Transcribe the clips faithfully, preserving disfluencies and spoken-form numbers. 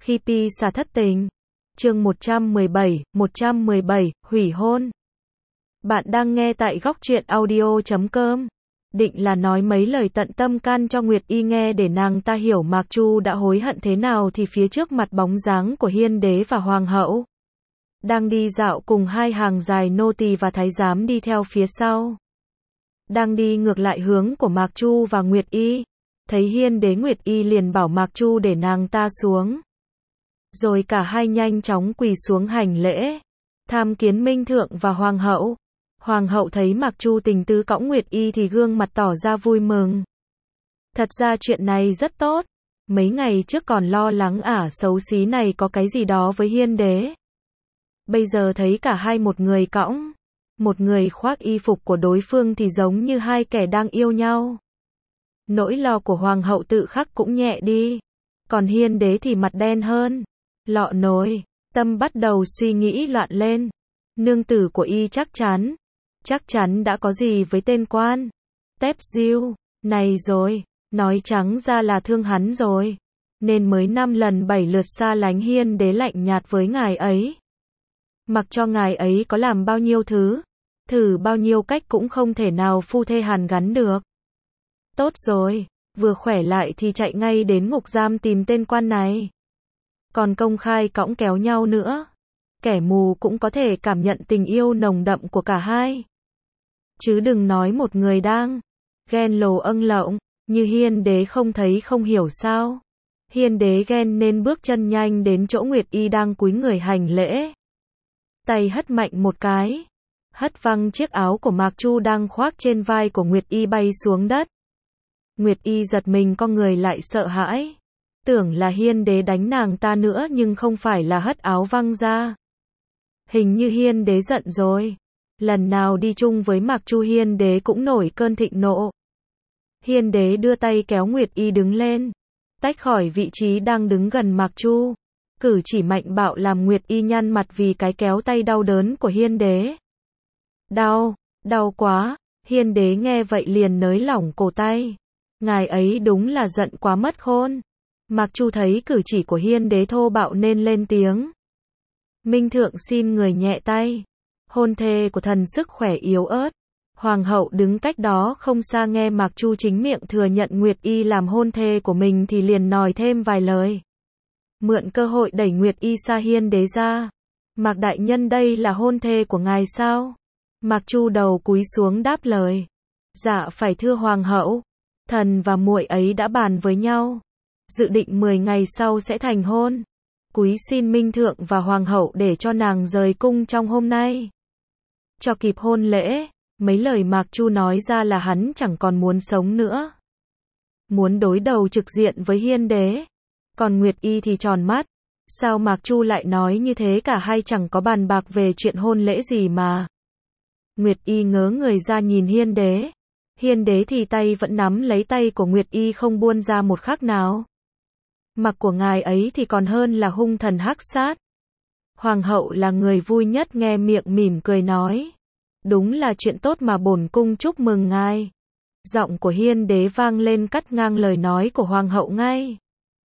Khi pi xà thất tình. Chương một trăm mười bảy, một trăm mười bảy, hủy hôn. Bạn đang nghe tại góc truyện audio chấm com. Định là nói mấy lời tận tâm can cho Nguyệt Y nghe để nàng ta hiểu Mạc Chu đã hối hận thế nào thì phía trước mặt bóng dáng của Hiên Đế và Hoàng hậu. Đang đi dạo cùng hai hàng dài nô tỳ và thái giám đi theo phía sau. Đang đi ngược lại hướng của Mạc Chu và Nguyệt Y. Thấy Hiên Đế Nguyệt Y liền bảo Mạc Chu để nàng ta xuống. Rồi cả hai nhanh chóng quỳ xuống hành lễ. Tham kiến Minh Thượng và Hoàng hậu. Hoàng hậu thấy Mạc Chu tình tứ cõng Nguyệt Y thì gương mặt tỏ ra vui mừng. Thật ra chuyện này rất tốt. Mấy ngày trước còn lo lắng ả xấu xí này có cái gì đó với Hiên Đế. Bây giờ thấy cả hai một người cõng, một người khoác y phục của đối phương thì giống như hai kẻ đang yêu nhau. Nỗi lo của Hoàng hậu tự khắc cũng nhẹ đi. Còn Hiên Đế thì mặt đen hơn. Lọ nồi, tâm bắt đầu suy nghĩ loạn lên. Nương tử của y chắc chắn, chắc chắn đã có gì với tên quan Tép Diêu này rồi, nói trắng ra là thương hắn rồi, nên mới năm lần bảy lượt xa lánh Hiên Đế lạnh nhạt với ngài ấy. Mặc cho ngài ấy có làm bao nhiêu thứ, thử bao nhiêu cách cũng không thể nào phu thê hàn gắn được. Tốt rồi, vừa khỏe lại thì chạy ngay đến ngục giam tìm tên quan này. Còn công khai cõng kéo nhau nữa. Kẻ mù cũng có thể cảm nhận tình yêu nồng đậm của cả hai. Chứ đừng nói một người đang ghen lồ âng lộng, như Hiên Đế không thấy không hiểu sao. Hiên Đế ghen nên bước chân nhanh đến chỗ Nguyệt Y đang cúi người hành lễ. Tay hất mạnh một cái, hất văng chiếc áo của Mạc Chu đang khoác trên vai của Nguyệt Y bay xuống đất. Nguyệt Y giật mình con người lại sợ hãi. Tưởng là Hiên Đế đánh nàng ta nữa nhưng không phải là hất áo văng ra. Hình như Hiên Đế giận rồi. Lần nào đi chung với Mạc Chu Hiên Đế cũng nổi cơn thịnh nộ. Hiên Đế đưa tay kéo Nguyệt Y đứng lên, tách khỏi vị trí đang đứng gần Mạc Chu. Cử chỉ mạnh bạo làm Nguyệt Y nhăn mặt vì cái kéo tay đau đớn của Hiên Đế. Đau, đau quá. Hiên Đế nghe vậy liền nới lỏng cổ tay. Ngài ấy đúng là giận quá mất khôn. Mạc Chu thấy cử chỉ của Hiên Đế thô bạo nên lên tiếng. Minh Thượng xin người nhẹ tay. Hôn thê của thần sức khỏe yếu ớt. Hoàng hậu đứng cách đó không xa nghe Mạc Chu chính miệng thừa nhận Nguyệt Y làm hôn thê của mình thì liền nói thêm vài lời. Mượn cơ hội đẩy Nguyệt Y xa Hiên Đế ra. Mạc đại nhân đây là hôn thê của ngài sao? Mạc Chu đầu cúi xuống đáp lời. Dạ phải thưa Hoàng hậu. Thần và muội ấy đã bàn với nhau. Dự định mười ngày sau sẽ thành hôn. Cúi xin Minh Thượng và Hoàng hậu để cho nàng rời cung trong hôm nay. Cho kịp hôn lễ. Mấy lời Mạc Chu nói ra là hắn chẳng còn muốn sống nữa. Muốn đối đầu trực diện với Hiên Đế. Còn Nguyệt Y thì tròn mắt. Sao Mạc Chu lại nói như thế, cả hai chẳng có bàn bạc về chuyện hôn lễ gì mà. Nguyệt Y ngớ người ra nhìn Hiên Đế. Hiên Đế thì tay vẫn nắm lấy tay của Nguyệt Y không buông ra một khắc nào. Mặc của ngài ấy thì còn hơn là hung thần hắc sát. Hoàng hậu là người vui nhất nghe miệng mỉm cười nói. Đúng là chuyện tốt mà bổn cung chúc mừng ngài. Giọng của Hiên Đế vang lên cắt ngang lời nói của Hoàng hậu ngay.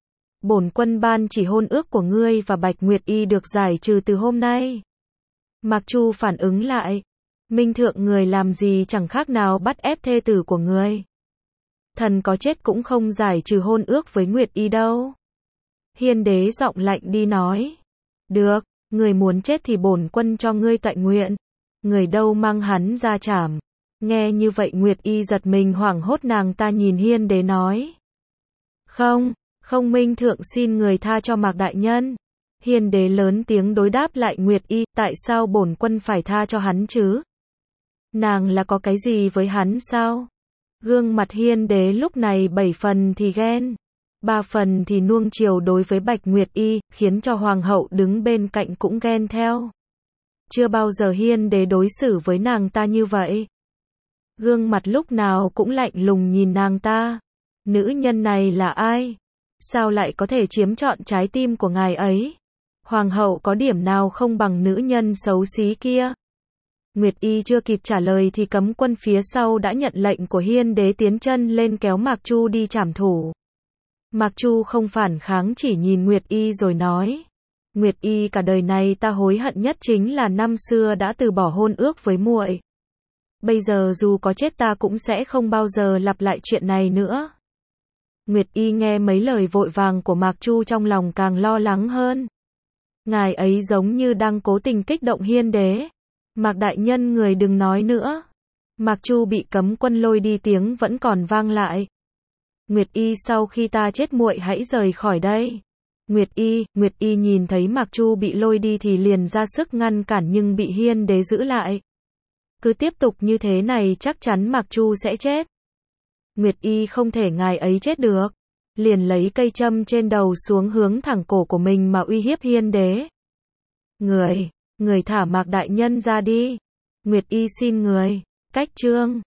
Bổn quân ban chỉ hôn ước của ngươi và Bạch Nguyệt Y được giải trừ từ hôm nay. Mạc Chu phản ứng lại. Minh Thượng người làm gì chẳng khác nào bắt ép thê tử của người. Thần có chết cũng không giải trừ hôn ước với Nguyệt Y đâu. Hiên Đế giọng lạnh đi nói. Được, người muốn chết thì bổn quân cho ngươi tọa nguyện. Người đâu mang hắn ra trảm. Nghe như vậy Nguyệt Y giật mình hoảng hốt, nàng ta nhìn Hiên Đế nói. Không, không, Minh Thượng xin người tha cho Mạc đại nhân. Hiên Đế lớn tiếng đối đáp lại Nguyệt Y, tại sao bổn quân phải tha cho hắn chứ? Nàng là có cái gì với hắn sao? Gương mặt Hiên Đế lúc này bảy phần thì ghen, ba phần thì nuông chiều đối với Bạch Nguyệt Y, khiến cho Hoàng hậu đứng bên cạnh cũng ghen theo. Chưa bao giờ Hiên Đế đối xử với nàng ta như vậy. Gương mặt lúc nào cũng lạnh lùng nhìn nàng ta. Nữ nhân này là ai? Sao lại có thể chiếm trọn trái tim của ngài ấy? Hoàng hậu có điểm nào không bằng nữ nhân xấu xí kia? Nguyệt Y chưa kịp trả lời thì cấm quân phía sau đã nhận lệnh của Hiên Đế tiến chân lên kéo Mạc Chu đi trảm thủ. Mạc Chu không phản kháng, chỉ nhìn Nguyệt Y rồi nói. Nguyệt Y, cả đời này ta hối hận nhất chính là năm xưa đã từ bỏ hôn ước với muội. Bây giờ dù có chết ta cũng sẽ không bao giờ lặp lại chuyện này nữa. Nguyệt Y nghe mấy lời vội vàng của Mạc Chu trong lòng càng lo lắng hơn. Ngài ấy giống như đang cố tình kích động Hiên Đế. Mạc đại nhân, người đừng nói nữa. Mạc Chu bị cấm quân lôi đi tiếng vẫn còn vang lại. Nguyệt Y, sau khi ta chết muội hãy rời khỏi đây. Nguyệt Y, Nguyệt Y nhìn thấy Mạc Chu bị lôi đi thì liền ra sức ngăn cản nhưng bị Hiên Đế giữ lại. Cứ tiếp tục như thế này chắc chắn Mạc Chu sẽ chết. Nguyệt Y, không thể ngài ấy chết được. Liền lấy cây châm trên đầu xuống hướng thẳng cổ của mình mà uy hiếp Hiên Đế. Người, người thả Mạc đại nhân ra đi. Nguyệt Y xin người. Cách chương